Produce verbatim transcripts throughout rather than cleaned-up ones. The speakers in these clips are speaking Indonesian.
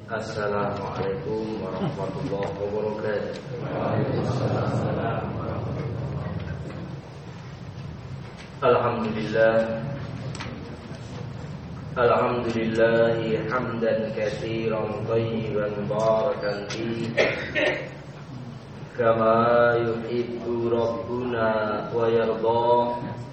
Assalamualaikum warahmatullahi wabarakatuh. Alhamdulillah Alhamdulillah hamdan katsiran thayyiban barakan fihi kama yuhibbu rabbuna wa yarda.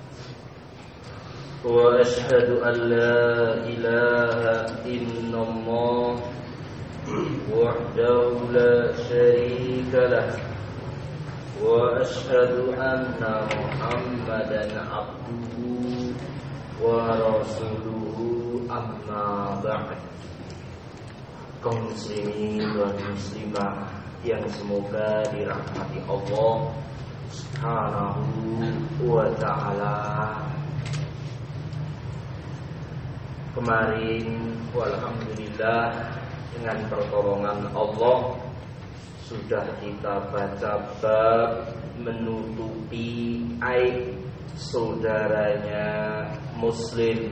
Wa ashhadu an la ilaha illallah wahdahu la syarika lah wa ashhadu anna Muhammadan abduhu wa rasuluhu amma ba'd. Kaum muslimin dan muslimah yang semoga dirahmati Allah Subhanahu wa ta'ala. Kemarin walhamdulillah dengan pertolongan Allah sudah kita baca bab menutupi aib saudaranya muslim.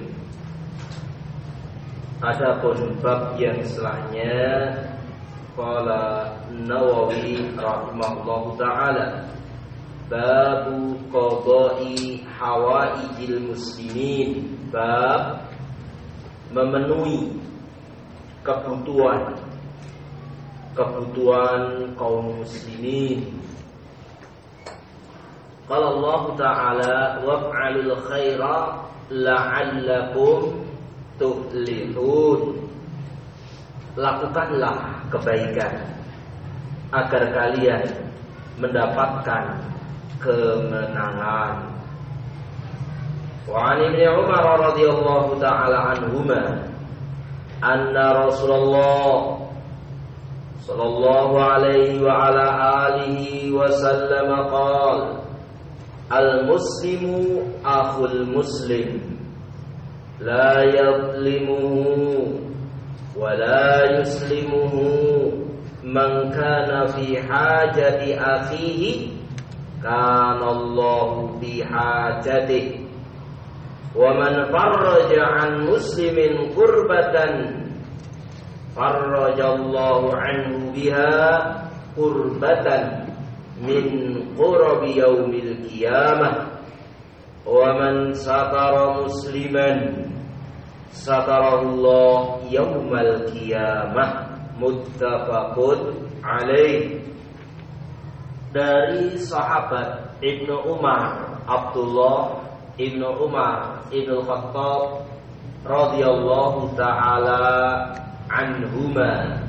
Adapun bab yang setelahnya qala Nawawi rahimahullahu taala babu qada'i hawaijil muslimin, bab memenuhi kebutuhan kebutuhan kaum muslimin. Qala Allah Ta'ala waf'alul khaira la'allakum tuflihun. Lakukanlah kebaikan agar kalian mendapatkan kemenangan. Wa 'an Ibnu Umar radhiyallahu ta'ala anhuma anna Rasulullah sallallahu alaihi wa ala alihi wa sallam qala al-muslimu akhul muslim la yadhlimuhu wa la yuslimuhu man kana fi hajati akhihi kana Allahu fi hajatihi wa man farraja an muslimin kurbatan farrajallahu anhu biha kurbatan min qurabi yaumil qiyamah wa man satara musliman satarallahu yaumal qiyamah. Muttafaqun alaih. Dari sahabat Ibnu Umar Abdullah Ibnu Umar Ibnu Khattab radhiyallahu ta'ala anhuma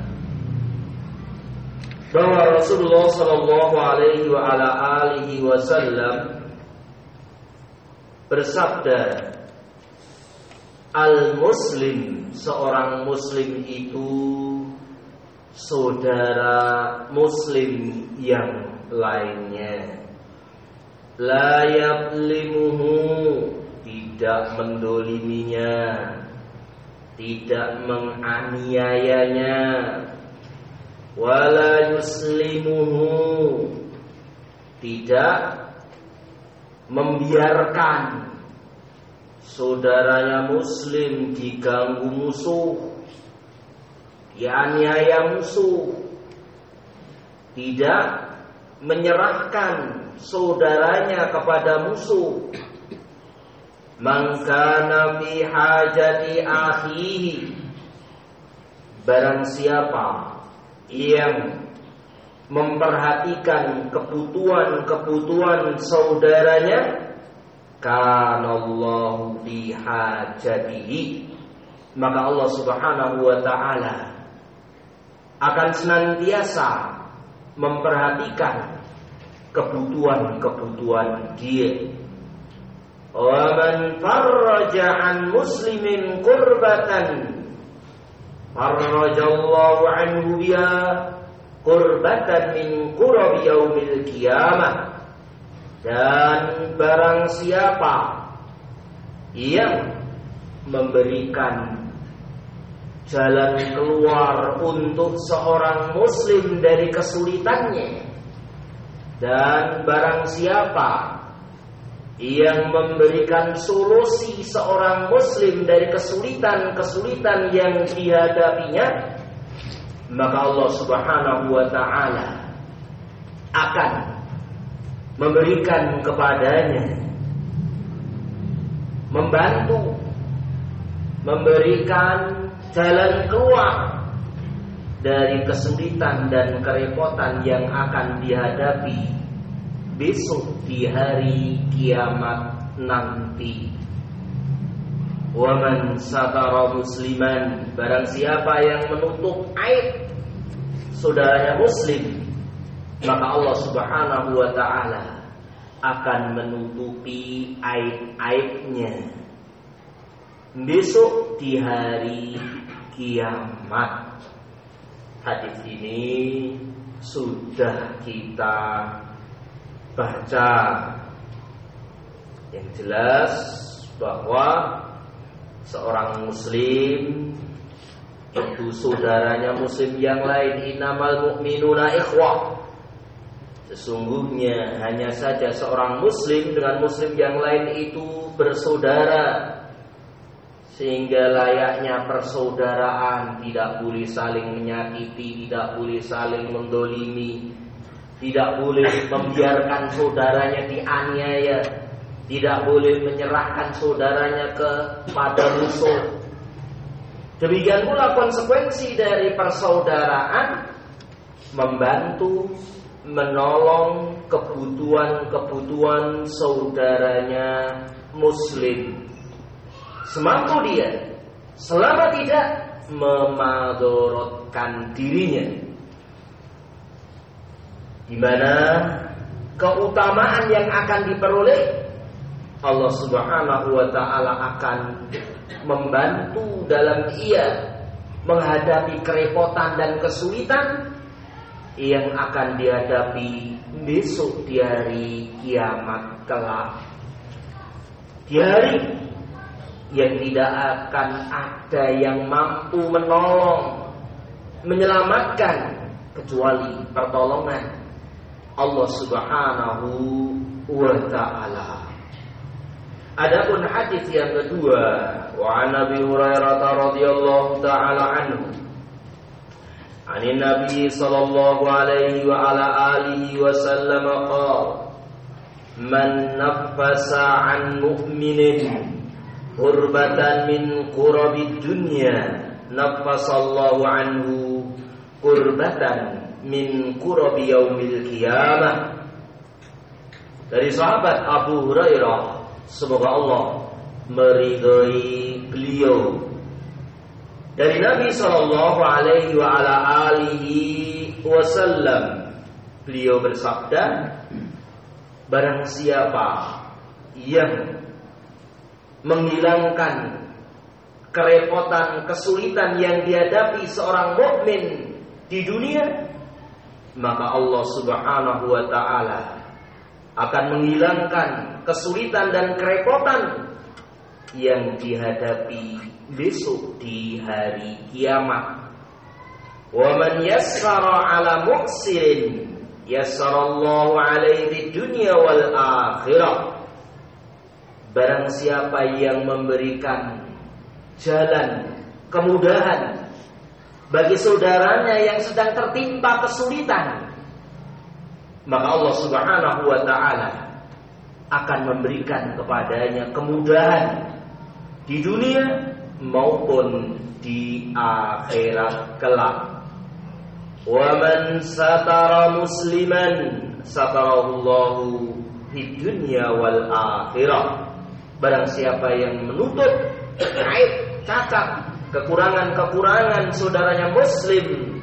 bahwa Rasulullah sallallahu alaihi wa ala alihi wasallam bersabda, al-muslim, seorang muslim itu saudara muslim yang lainnya. La yadlimuhu, tidak mendoliminya, tidak menganiayanya. Wala yuslimuhu, tidak membiarkan saudaranya muslim diganggu musuh, dianiaya musuh, tidak menyerahkan saudaranya kepada musuh. Man kana fi hajati akhihi, barang siapa yang memperhatikan kebutuhan-kebutuhan saudaranya, kana Allahu fi hajatihi, maka Allah Subhanahu wa ta'ala akan senantiasa memperhatikan kebutuhan-kebutuhan dia. Wa man farraja an muslimin kurbatan farrajallahu anhu biha kurbatan min qurabi yaumil qiyamah. Dan barang siapa yang memberikan jalan keluar untuk seorang muslim dari kesulitannya, dan barang siapa yang memberikan solusi seorang muslim dari kesulitan-kesulitan yang dihadapinya, maka Allah Subhanahu wa ta'ala akan memberikan kepadanya, membantu, memberikan jalan keluar dari kesulitan dan kerepotan yang akan dihadapi besok di hari kiamat nanti. Wa man satara musliman, barang siapa yang menutup aib saudaranya muslim, maka Allah Subhanahu wa ta'ala akan menutupi aib-aibnya besok di hari kiamat. Hadis ini sudah kita baca. Yang jelas bahwa seorang muslim itu saudaranya muslim yang lain. Innamal mu'minuna ikhwah. Sesungguhnya hanya saja seorang muslim dengan muslim yang lain itu bersaudara, sehingga layaknya persaudaraan tidak boleh saling menyakiti, tidak boleh saling mendolimi, tidak boleh membiarkan saudaranya dianiaya, tidak boleh menyerahkan saudaranya kepada musuh. Demikian pula konsekuensi dari persaudaraan, membantu, menolong kebutuhan-kebutuhan saudaranya muslim, semampu dia, selama tidak memadorotkan dirinya. Di mana keutamaan yang akan diperoleh, Allah Subhanahu wa ta'ala akan membantu dalam ia menghadapi kerepotan dan kesulitan yang akan dihadapi besok di hari kiamat kelak. Di hari yang tidak akan ada yang mampu menolong, menyelamatkan kecuali pertolongan Allah Subhanahu wa ta'ala. Adapun hadis yang kedua, wa an Abi Hurairah radhiyallahu ta'ala anhu, anin Nabi sallallahu alaihi wa ala alihi wa sallam qala, man naffasa an mu'minin qurbatan min qurabid dunya naffasallahu anhu qurbatan min qurabi yaumil qiyamah. Dari sahabat Abu Hurairah, semoga Allah meridhai beliau, dari Nabi sallallahu alaihi wa ala alihi wasallam, beliau bersabda, barang siapa yang menghilangkan kerepotan, kesulitan yang dihadapi seorang mukmin di dunia, maka Allah Subhanahu wa ta'ala akan menghilangkan kesulitan dan kerepotan yang dihadapi besok di hari kiamat. Wa man yassara ala mu'sirin yassarallahu alaihi dunya wal akhirah. Barang siapa yang memberikan jalan kemudahan bagi saudaranya yang sedang tertimpa kesulitan, maka Allah Subhanahu wa ta'ala akan memberikan kepadanya kemudahan di dunia maupun di akhirat kelak. Wa man satara musliman satarallahu fid dunya wal akhirah. Barang siapa yang menutup aib, cacat, kekurangan-kekurangan saudaranya muslim,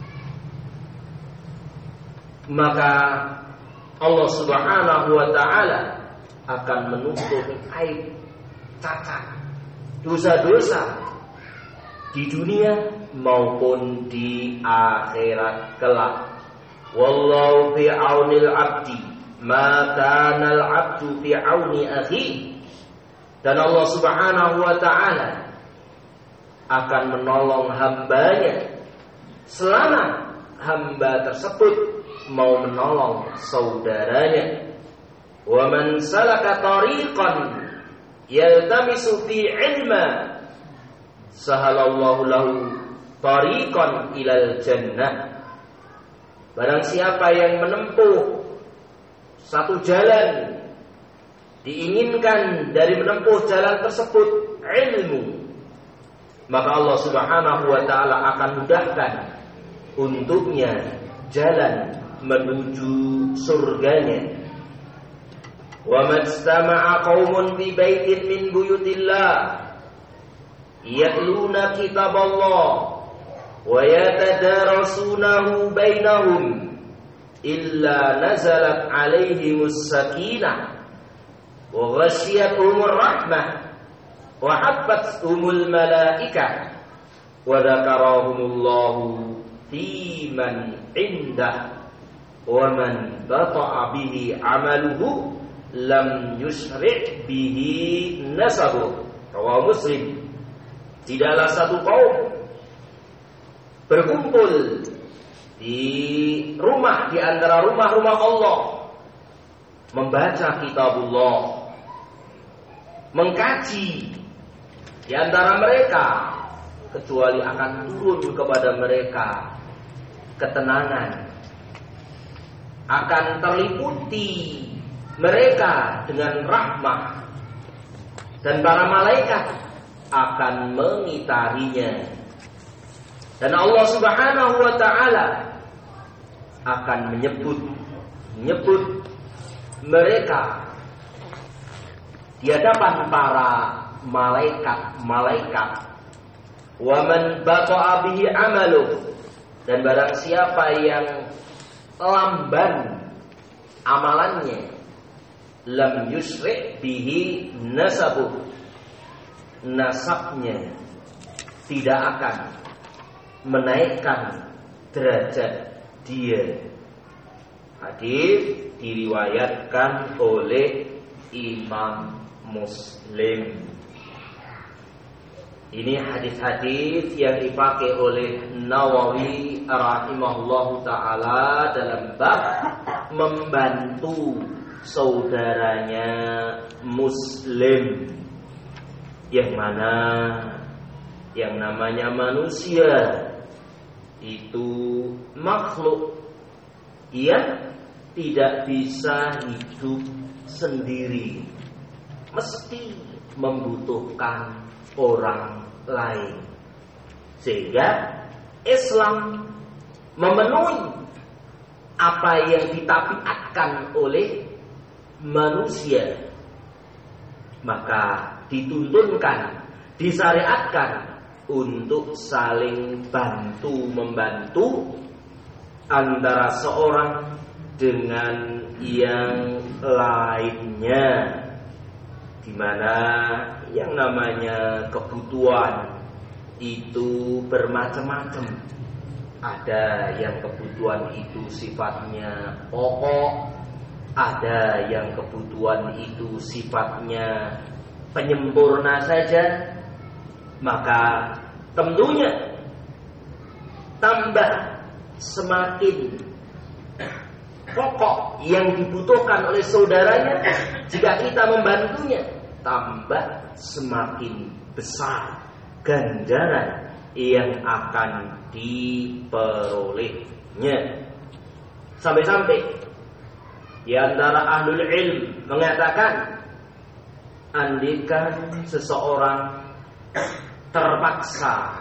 maka Allah Subhanahu wa ta'ala akan menutup aib, cacat, dosa-dosa di dunia maupun di akhirat kelak. Wallahu fi aunil abdi ma kana al abdu fi auni akhi. Dan Allah Subhanahu wa ta'ala akan menolong hambanya selama hamba tersebut mau menolong saudaranya. Wa man salaka tariqan yaltamisu fi ilma sahalallahu lahu tariqan ilal jannah. Barang siapa yang menempuh satu jalan, diinginkan dari menempuh jalan tersebut ilmu, maka Allah Subhanahu wa taala akan mudahkan untuknya jalan menuju surganya. Wa majtama'a qaumun bi baitin min buyutillah yatluna kitaballah wa yatadarasunahu bainahum illa nazalat 'alaihimus sakinah wa ghasyiyatuhumur rahmah wa hafathumul malaikah wa dzakarahumullahu fi man indah wa man bata'a bihi 'amaluhu lam yusyri' bihi nasabuh. Rawahu Muslim. Tidaklah satu kaum berkumpul di rumah di antara rumah-rumah Allah, membaca kitabullah, mengkaji di antara mereka, kecuali akan turun kepada mereka ketenangan, akan terliputi mereka dengan rahmah, dan para malaikat akan mengitarinya. Dan Allah Subhanahu wa taala akan menyebut menyebut mereka di hadapan para malaikat-malaikat. Wa man bata'a bihi 'amaluh, dan barang siapa yang lamban amalannya, lam yusri' bihi nasabuh, nasabnya tidak akan menaikkan derajat dia. Hadis diriwayatkan oleh Imam Muslim. Ini hadis-hadis yang dipakai oleh Nawawi rahimahullahu taala dalam bab membantu saudaranya Muslim, yang mana yang namanya manusia itu makhluk yang tidak bisa hidup sendiri, mesti membutuhkan orang lain. Sehingga Islam memenuhi apa yang ditabiatkan oleh manusia, maka dituntunkan, disyariatkan untuk saling bantu membantu antara seorang dengan yang lainnya, di mana yang namanya kebutuhan itu bermacam-macam. Ada yang kebutuhan itu sifatnya pokok, ada yang kebutuhan itu sifatnya penyempurna saja. Maka tentunya tambah semakin pokok yang dibutuhkan oleh saudaranya, jika kita membantunya, tambah semakin besar ganjaran yang akan diperolehnya. Sampai-sampai di antara ahlul ilm mengatakan, andikan seseorang terpaksa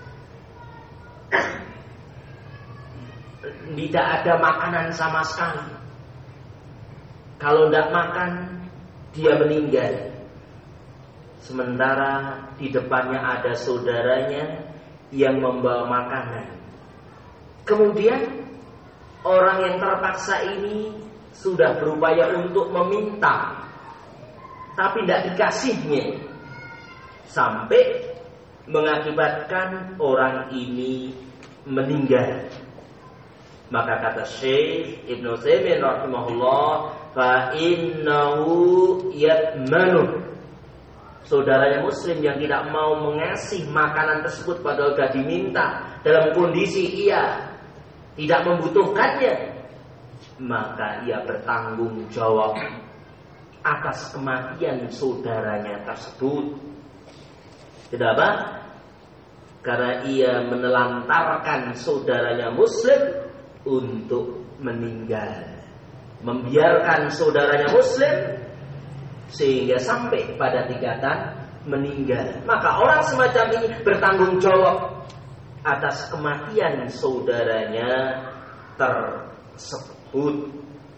tidak ada makanan sama sekali, kalau tidak makan dia meninggal, sementara di depannya ada saudaranya yang membawa makanan. Kemudian orang yang terpaksa ini sudah berupaya untuk meminta, tapi tidak dikasihnya, sampai mengakibatkan orang ini meninggal. Maka kata Syekh Ibnu Utsaimin rahimahullah, fa innahu yatmanu, saudaranya muslim yang tidak mau mengasih makanan tersebut padahal sudah diminta, dalam kondisi ia tidak membutuhkannya, maka ia bertanggung jawab atas kematian saudaranya tersebut. Tidak apa? karena ia menelantarkan saudaranya muslim untuk meninggal, membiarkan saudaranya muslim sehingga sampai pada tingkatan meninggal. Maka orang semacam ini bertanggung jawab atas kematian saudaranya tersebut.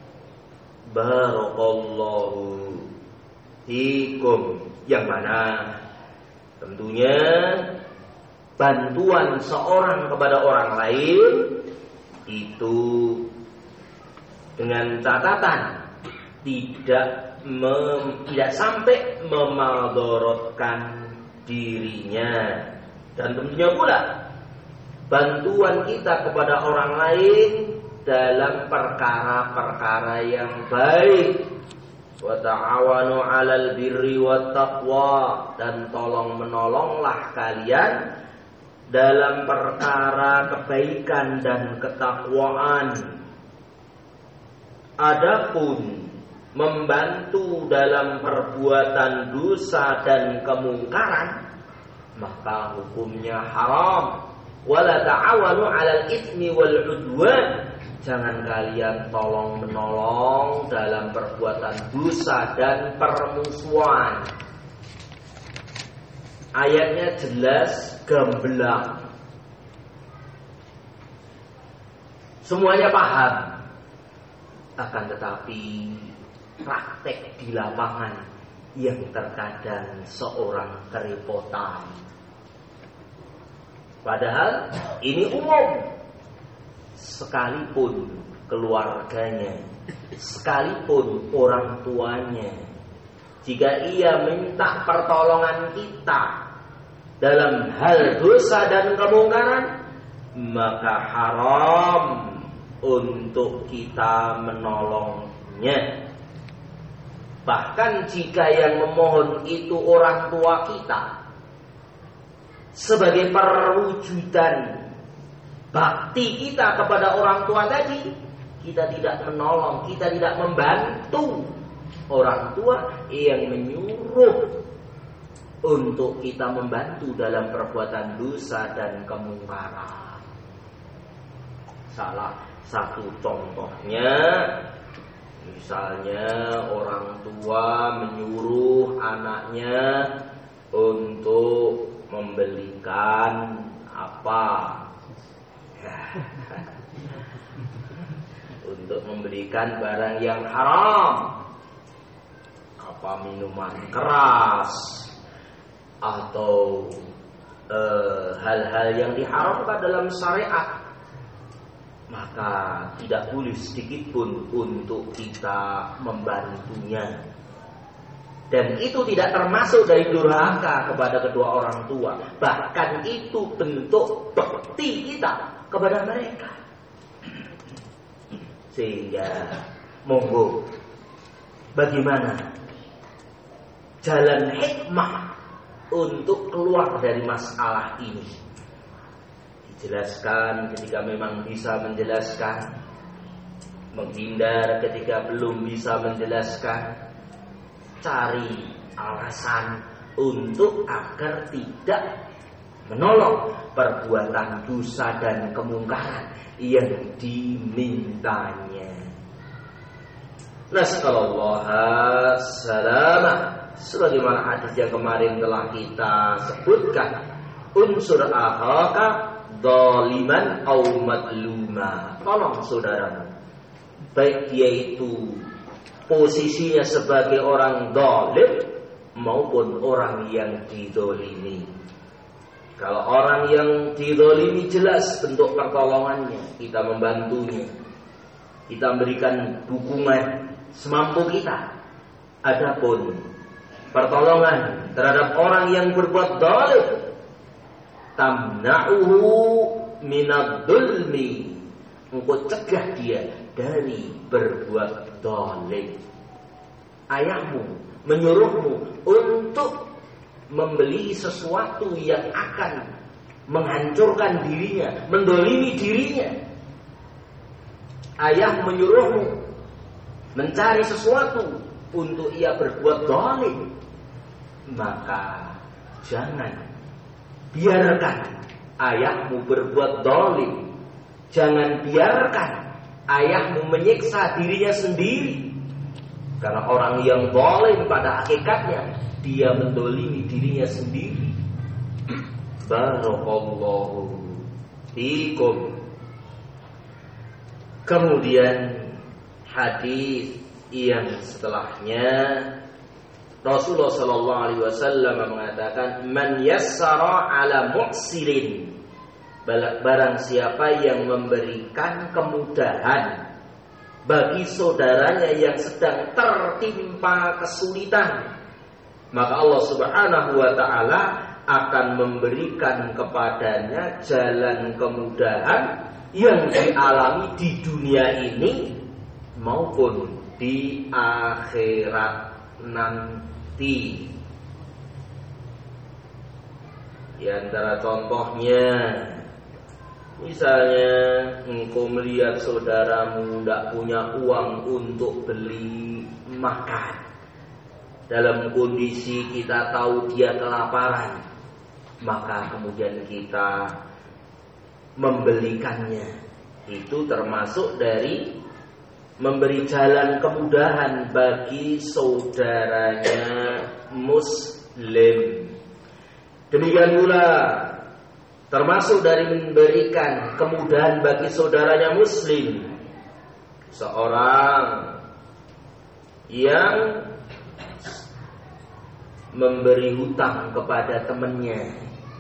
Barakallahu fikum. Yang mana tentunya bantuan seorang kepada orang lain itu dengan catatan tidak mem, tidak sampai memadorotkan dirinya, dan tentunya pula bantuan kita kepada orang lain dalam perkara-perkara yang baik. Wa ta'awanu 'alal birri wat taqwa, dan tolong menolonglah kalian dalam perkara kebaikan dan ketakwaan. Adapun membantu dalam perbuatan dosa dan kemungkaran, maka hukumnya haram. Wala ta'awanu 'alal itsmi wal 'udwan, jangan kalian tolong menolong dalam perbuatan dosa dan permusuhan. Ayatnya jelas gamblang, semuanya paham. Akan tetapi praktek di lapangan yang terkadang seorang kerepotan. Padahal ini umum, sekalipun keluarganya, sekalipun orang tuanya, jika ia minta pertolongan kita dalam hal dosa dan kemungkaran, maka haram untuk kita menolongnya. Bahkan jika yang memohon itu orang tua kita, sebagai perwujudan bakti kita kepada orang tua tadi, kita tidak menolong, kita tidak membantu orang tua yang menyuruh untuk kita membantu dalam perbuatan dosa dan kemungkaran. Salah satu contohnya, misalnya orang tua menyuruh anaknya untuk membelikan apa? Untuk membelikan barang yang haram, apa minuman keras atau eh, hal-hal yang diharamkan dalam syariat, maka tidak boleh sedikit pun untuk kita membantunya. Dan itu tidak termasuk dari durhaka kepada kedua orang tua. Bahkan itu bentuk bakti kita kepada mereka. Sehingga monggo, bagaimana jalan hikmah untuk keluar dari masalah ini? Dijelaskan ketika memang bisa menjelaskan, menghindar ketika belum bisa menjelaskan. Cari alasan untuk agar tidak menolong perbuatan dosa dan kemungkaran yang dimintanya. Nasallallahu salamah, sebagaimana hadis yang kemarin telah kita sebutkan, unsur akhaka dzaliman au madluma, tolong saudaramu, baik dia itu posisinya sebagai orang zalim maupun orang yang dizalimi. Kalau orang yang dizalimi, jelas bentuk pertolongannya, kita membantunya, kita memberikan dukungan semampu kita. Adapun pertolongan terhadap orang yang berbuat zalim, tamna'uhu minadh-dhulmi, engkau cegah dia dari berbuat zalim. Ayahmu menyuruhmu untuk membeli sesuatu yang akan menghancurkan dirinya, mendolimi dirinya. Ayah menyuruhmu mencari sesuatu untuk ia berbuat zalim, maka jangan biarkan ayahmu berbuat zalim. Jangan biarkan ayahmu menyiksa dirinya sendiri. Karena orang yang zalim pada hakikatnya dia mendolimi dirinya sendiri. Barakallahu fikum. Kemudian hadis yang setelahnya Rasulullah sallallahu alaihi wasallam mengatakan, "Man yassara 'ala mu'sirin." Barang siapa yang memberikan kemudahan bagi saudaranya yang sedang tertimpa kesulitan, maka Allah Subhanahu wa taala akan memberikan kepadanya jalan kemudahan yang dialami di dunia ini maupun di akhirat nanti. Di antara contohnya, misalnya engkau melihat saudaramu tidak punya uang untuk beli makan, dalam kondisi kita tahu dia kelaparan, maka kemudian kita membelikannya. Itu termasuk dari memberi jalan kemudahan bagi saudaranya muslim. Demikian pula termasuk dari memberikan kemudahan bagi saudaranya muslim, seorang yang memberi hutang kepada temannya,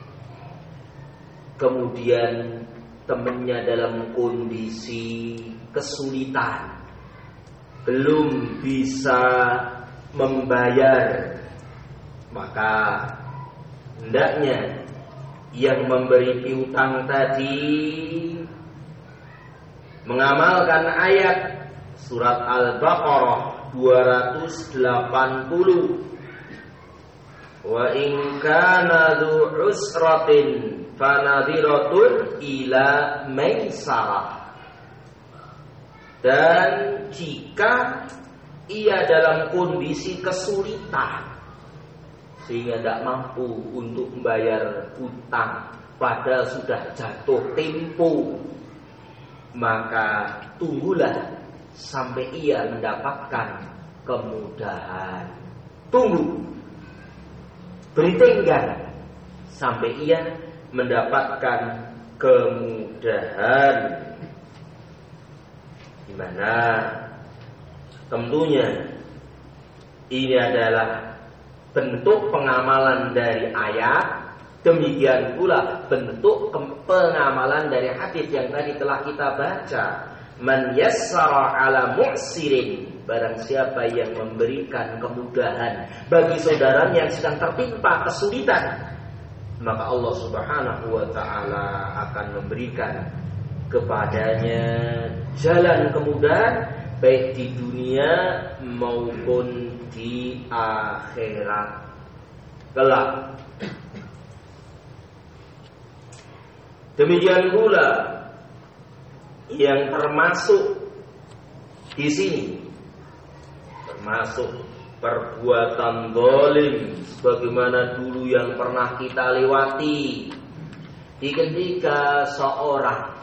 kemudian temannya dalam kondisi kesulitan, belum bisa membayar, maka hendaknya yang memberi piutang tadi mengamalkan ayat surat Al-Baqarah dua ratus delapan puluh, wa in kana dzu usratin fanadhiratun ila maisarah. Dan jika ia dalam kondisi kesulitan sehingga tidak mampu untuk membayar hutang, padahal sudah jatuh tempo, maka tunggulah sampai ia mendapatkan kemudahan. Tunggu, beri tenggang sampai ia mendapatkan kemudahan. Di mana tentunya ini adalah bentuk pengamalan dari ayat, demikian pula bentuk pengamalan dari hadis yang tadi telah kita baca. Man yassara 'ala mu'sirin, barang siapa yang memberikan kemudahan bagi saudaranya yang sedang tertimpa kesulitan, maka Allah Subhanahu wa taala akan memberikan kepadanya jalan kemudahan baik di dunia maupun di akhirat kelak. Demikian pula yang termasuk di sini, termasuk perbuatan zalim sebagaimana dulu yang pernah kita lewati, di ketika seorang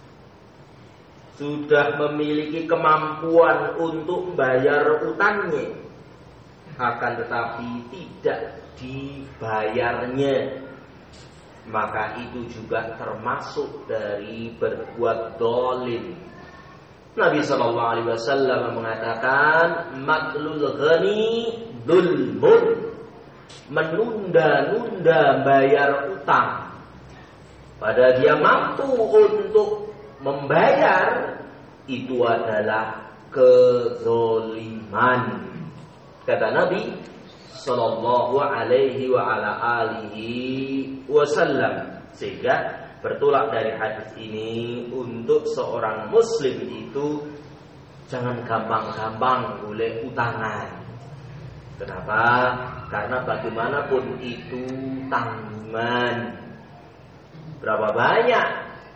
sudah memiliki kemampuan untuk membayar utangnya, akan tetapi tidak dibayarnya, maka itu juga termasuk dari berbuat zalim. Nabi sallallahu alaihi wasallam mengatakan, matlul ghani dzulmun, menunda-nunda bayar utang padahal dia mampu untuk membayar, itu adalah kezaliman, kata Nabi sallallahu alaihi wa ala alihi wasallam. Sehingga bertolak dari hadis ini, untuk seorang muslim itu jangan gampang-gampang boleh utangan. Kenapa? Karena bagaimanapun itu tanggungan. Berapa banyak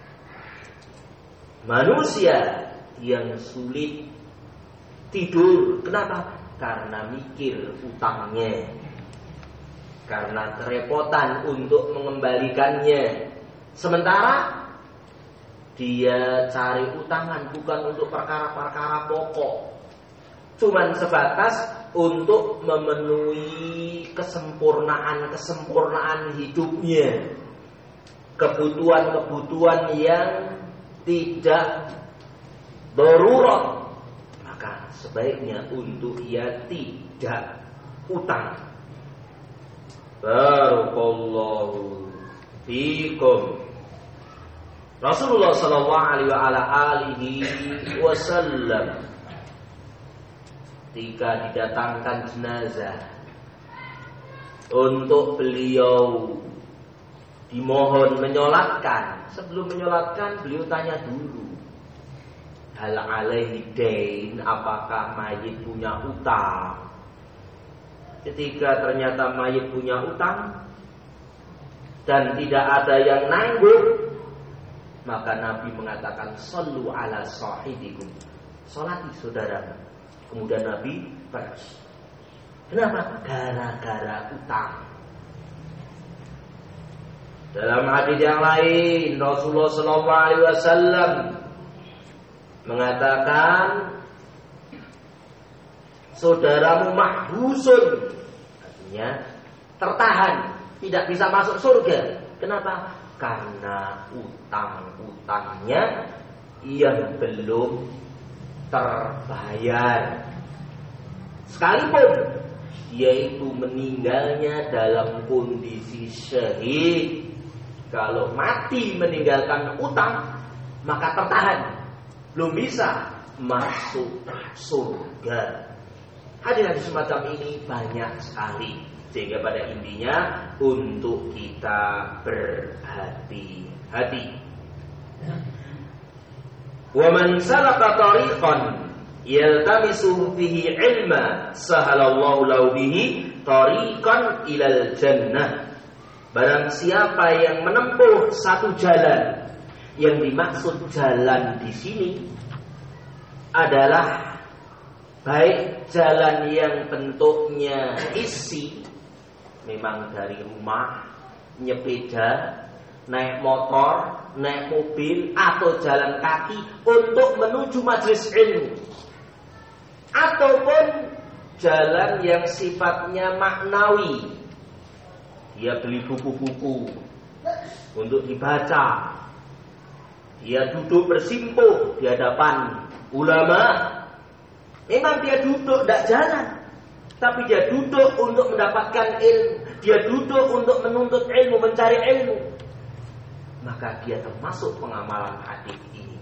manusia yang sulit tidur. Kenapa? Karena mikir utangnya, karena kerepotan untuk mengembalikannya, Sementara dia cari utangan bukan untuk perkara-perkara pokok, cuman sebatas untuk memenuhi kesempurnaan-kesempurnaan hidupnya, kebutuhan-kebutuhan yang tidak darurat, maka sebaiknya untuk ia tidak utang. Barakallahu fikum. Rasulullah sallallahu alaihi wasallam ketika didatangkan jenazah untuk beliau dimohon menyolatkan, sebelum menyolatkan beliau tanya dulu, hal alaihi dain, apakah mayit punya utang? Ketika ternyata mayit punya utang dan tidak ada yang nanggung, maka Nabi mengatakan sallu ala sahibikum, salati saudara. Kemudian Nabi pergi. Kenapa? Gara-gara utang. Dalam hadis yang lain Rasulullah sallallahu alaihi wasallam mengatakan, saudaramu mahbusun, artinya tertahan, tidak bisa masuk surga. Kenapa? Karena utang-utangnya yang belum terbayar. Sekalipun dia itu meninggalnya dalam kondisi syahid, kalau mati meninggalkan utang, maka tertahan, belum bisa masuk surga. Hadis-hadis semacam ini banyak sekali, sehingga pada intinya untuk kita berhati-hati. Wa man salaka tariqan yaltamisu fihi ilma sahalallahu lahu bihi tariqan ilal jannah. Barang siapa yang menempuh satu jalan, yang dimaksud jalan di sini adalah baik jalan yang bentuknya isi, memang dari rumah, nyepeda, naik motor, naik mobil, atau jalan kaki untuk menuju majelis ilmu, ataupun jalan yang sifatnya maknawi, dia beli buku-buku untuk dibaca, dia duduk bersimpuh di hadapan ulama. Memang dia duduk tidak jalan, tapi dia duduk untuk mendapatkan ilmu, dia duduk untuk menuntut ilmu, mencari ilmu. Maka dia termasuk pengamalan hadis ini.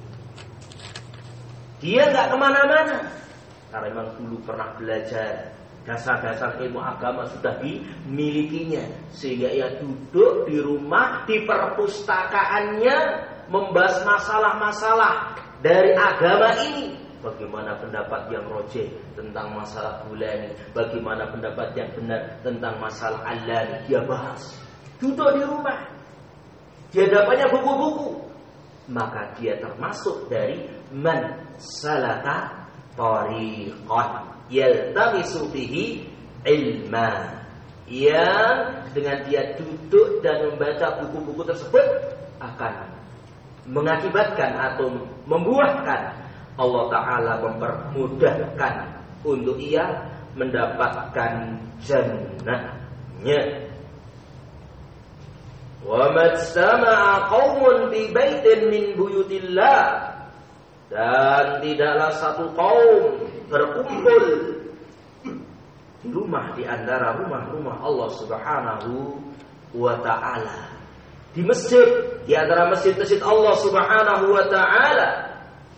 Dia nggak kemana-mana, karena memang dulu pernah belajar dasar-dasar ilmu agama sudah dimilikinya, sehingga ia duduk di rumah, di perpustakaannya, membahas masalah-masalah dari agama ini. Bagaimana pendapat yang rojih tentang masalah bulani, bagaimana pendapat yang benar tentang masalah alani, dia bahas. Duduk di rumah, di hadapannya buku-buku, maka dia termasuk dari man salaka tariqan yaltamisu bihi ilma, yang dengan dia duduk dan membaca buku-buku tersebut akan mengakibatkan atau membuahkan Allah Ta'ala mempermudahkan untuk ia mendapatkan jannahnya. Wa majtama'a qaumun fi baitin min buyutillah, dan tidaklah satu kaum berkumpul di rumah di antara rumah-rumah Allah Subhanahu wa Ta'ala, di masjid di antara masjid-masjid Allah Subhanahu wa Ta'ala.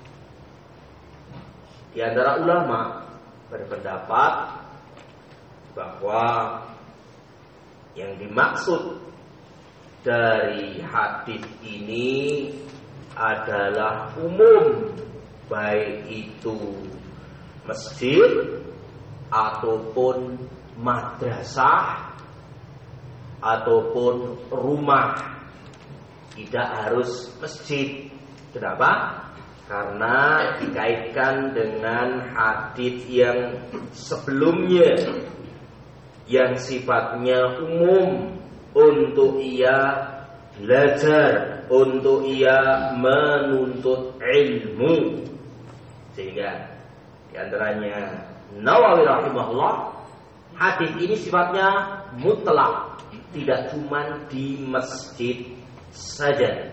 Di antara ulama berpendapat bahwa yang dimaksud dari hadis ini adalah umum, baik itu masjid ataupun madrasah ataupun rumah, tidak harus masjid. Kenapa? Karena dikaitkan dengan hadis yang sebelumnya yang sifatnya umum untuk ia belajar untuk ia menuntut ilmu. Sehingga di antaranya Nawawi rahimahullah, hadis ini sifatnya mutlak, tidak cuma di masjid saja.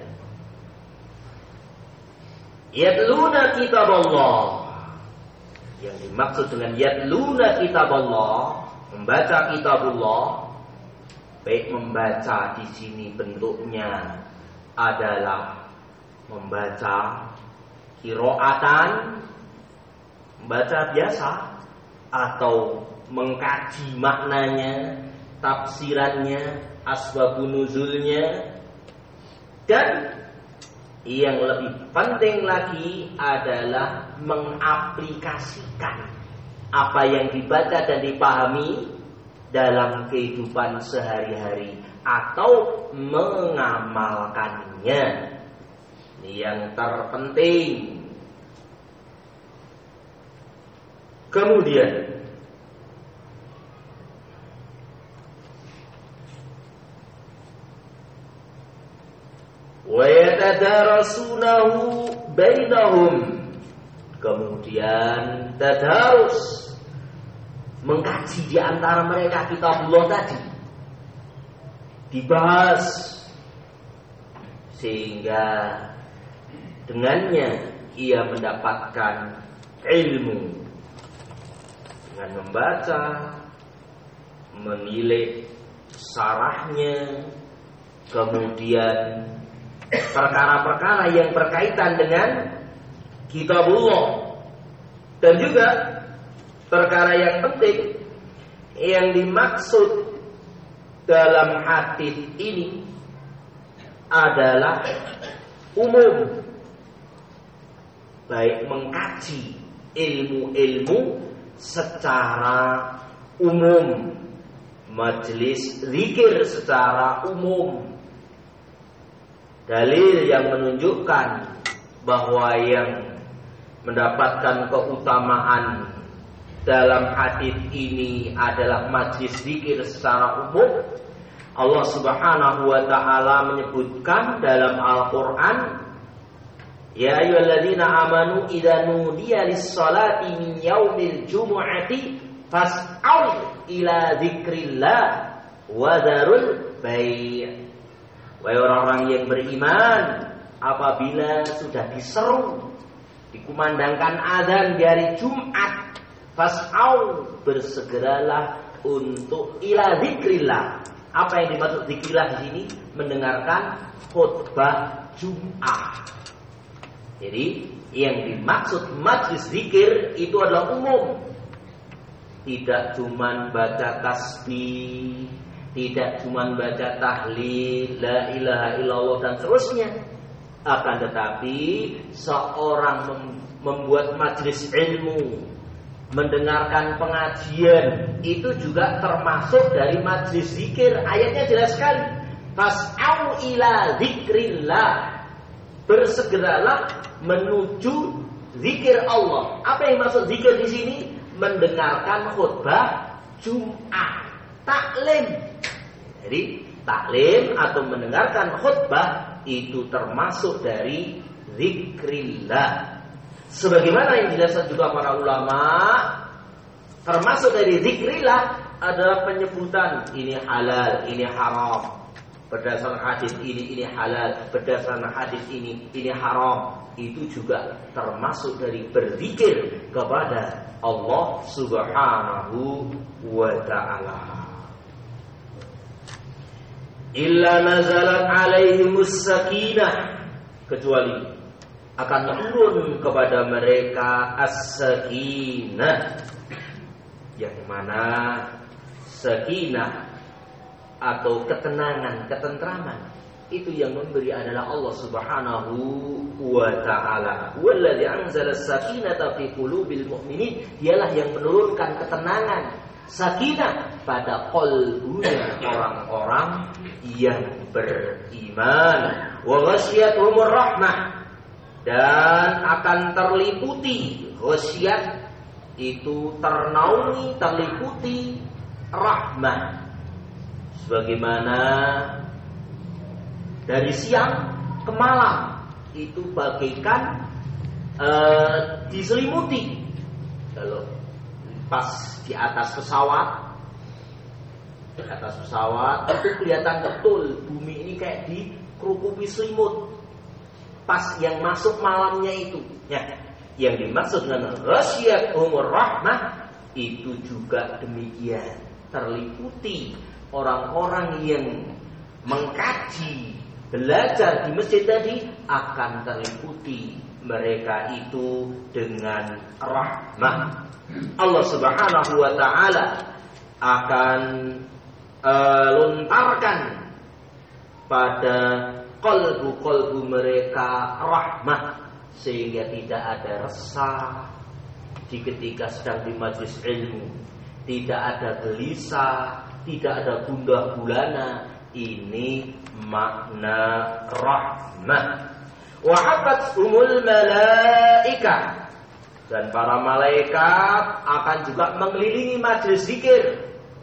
Yatluna kitab Allah. Yang dimaksud dengan yatluna kitab Allah, membaca kitabullah, baik membaca di sini bentuknya adalah membaca qiraatan, membaca biasa, atau mengkaji maknanya, tafsirannya, asbabun nuzulnya, dan yang lebih penting lagi adalah mengaplikasikan apa yang dibaca dan dipahami dalam kehidupan sehari-hari atau mengamalkannya. Ini yang terpenting. Kemudian wa yatadarasunahu bainahum. Kemudian tadarus, mengkaji di antara mereka kitabullah tadi, dibahas, sehingga dengannya ia mendapatkan ilmu dengan membaca, menilai sarahnya, kemudian perkara-perkara yang berkaitan dengan kitabullah, dan juga perkara yang penting yang dimaksud dalam hadis ini adalah umum, baik mengkaji ilmu-ilmu secara umum, majelis zikir secara umum. Dalil yang menunjukkan bahwa yang mendapatkan keutamaan dalam hadis ini adalah majlis zikir secara umum. Allah Subhanahu wa taala menyebutkan dalam Al-Qur'an, ya ayyuhalladzina amanu idza nudiya lis-salati min yaumil jumu'ati fas'au ila dzikrillah wa dzarul bai'. Wahai orang-orang yang beriman, apabila sudah diseru, dikumandangkan azan di hari Jumat, fas'au, bersegeralah untuk ila dzikrillah. Apa yang dimaksud dzikrillah di sini? Mendengarkan khutbah Jumat. Jadi yang dimaksud majlis zikir itu adalah umum, tidak cuma baca tasbih, tidak cuma baca tahlil, la ilaha illallah dan seterusnya. Akan tetapi seorang mem- membuat majlis ilmu, mendengarkan pengajian, itu juga termasuk dari majlis zikir. Ayatnya jelas sekali, fas'au ila dzikrillah, bersegeralah menuju zikir Allah. Apa yang maksud zikir di sini? Mendengarkan khutbah Jumat, taklim. Jadi taklim atau mendengarkan khutbah itu termasuk dari zikrillah. Sebagaimana yang dijelaskan juga para ulama, termasuk dari zikrillah adalah penyebutan ini halal, ini haram. Berdasarkan hadis ini, ini halal. Berdasarkan hadis ini, ini haram. Itu juga termasuk dari berzikir kepada Allah Subhanahu wa ta'ala. Illa nazalat alaihimus sakinah, kecuali akan turun kepada mereka as-sakinah, yang mana sakinah atau ketenangan, ketentraman, itu yang memberi adalah Allah Subhanahu wa ta'ala. Wallazi anzala as-sakinata fi qulubil mu'minin, dialah yang menurunkan ketenangan, sakinah pada qalbunya orang-orang yang beriman. Wa ghasyiyatuhumur rahmah, dan akan terliputi, ghasyiyat itu ternaungi, terliputi rahmah. Sebagaimana dari siang ke malam itu bagaikan uh, diselimuti. Kalau pas di atas pesawat, di atas pesawat itu kelihatan betul bumi ini kayak dikerukupi selimut. Pas yang masuk malamnya itu, ya, yang dimaksud dengan ghasyiyatuhumur rahmah itu juga demikian, terliputi orang-orang yang mengkaji, belajar di masjid tadi akan terliputi mereka itu dengan rahmah. Allah Subhanahu wa taala akan uh, lontarkan pada qalbu-qalbu mereka rahmah, sehingga tidak ada resah di ketika sedang di majelis ilmu, tidak ada gelisah, tidak ada gundah gulana. Ini makna rahmah. Wa hafathumul malaikah, dan para malaikat akan juga mengelilingi majelis zikir.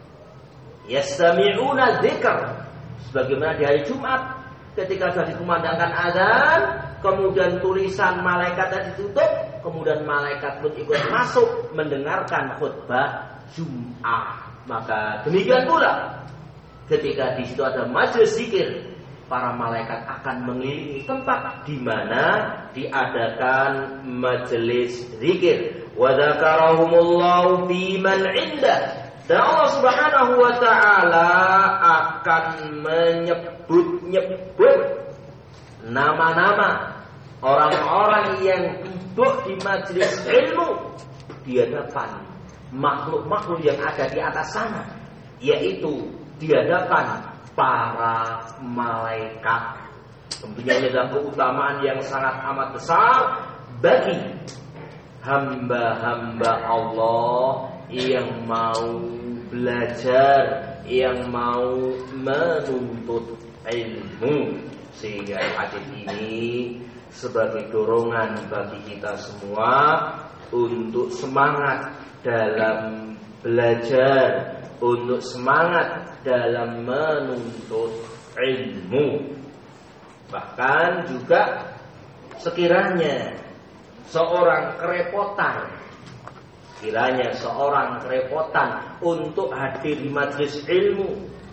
Yastami'una dzikr, sebagaimana di hari Jumat ketika sudah dikumandangkan azan, kemudian tulisan malaikat tadi ditutup, kemudian malaikat pun ikut masuk mendengarkan khutbah Jumat. Maka demikian pula ketika di situ ada majelis zikir, para malaikat akan mengelilingi tempat di mana diadakan majelis zikir. Wa dzakarahumullahu fi man 'indah, dan Allah Subhanahu wa taala akan menyebut-nyebut nama-nama orang-orang yang duduk di majelis ilmu di hadapan makhluk-makhluk yang ada di atas sana, yaitu di hadapan para malaikat. Tentunya ini adalah keutamaan yang sangat amat besar bagi hamba-hamba Allah yang mau belajar, yang mau menuntut ilmu. Sehingga hadis ini sebagai dorongan bagi kita semua untuk semangat dalam belajar, untuk semangat dalam menuntut ilmu. Bahkan juga sekiranya seorang kerepotan, sekiranya seorang kerepotan untuk hadir di majelis ilmu,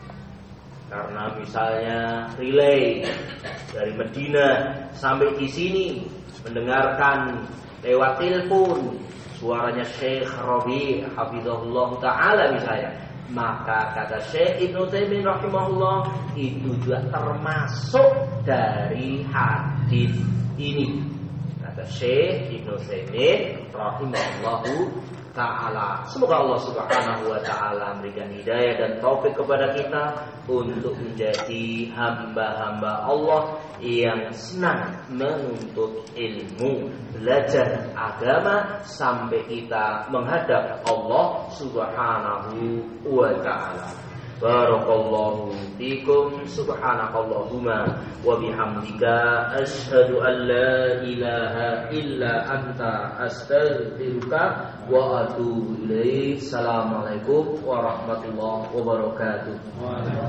karena misalnya relay dari Madinah sampai di sini mendengarkan lewat telepon suaranya Syekh Rabi' hafizahullah taala misalnya, maka kata Syekh Ibnu Taimiyah rahimahullah itu juga termasuk dari hadis ini. Kata Syekh Ibnu Taimiyah rahimahullahu taala. Semoga Allah Subhanahu wa taala memberikan hidayah dan taufik kepada kita untuk menjadi hamba-hamba Allah yang senang menuntut ilmu, belajar agama sampai kita menghadap Allah Subhanahu wa taala. Barakallahu fikum, subhanakallahumma wa bihamdika asyhadu an la ilaha illa anta astaghfiruka wa atubu ilaik. Assalamualaikum warahmatullahi wabarakatuh.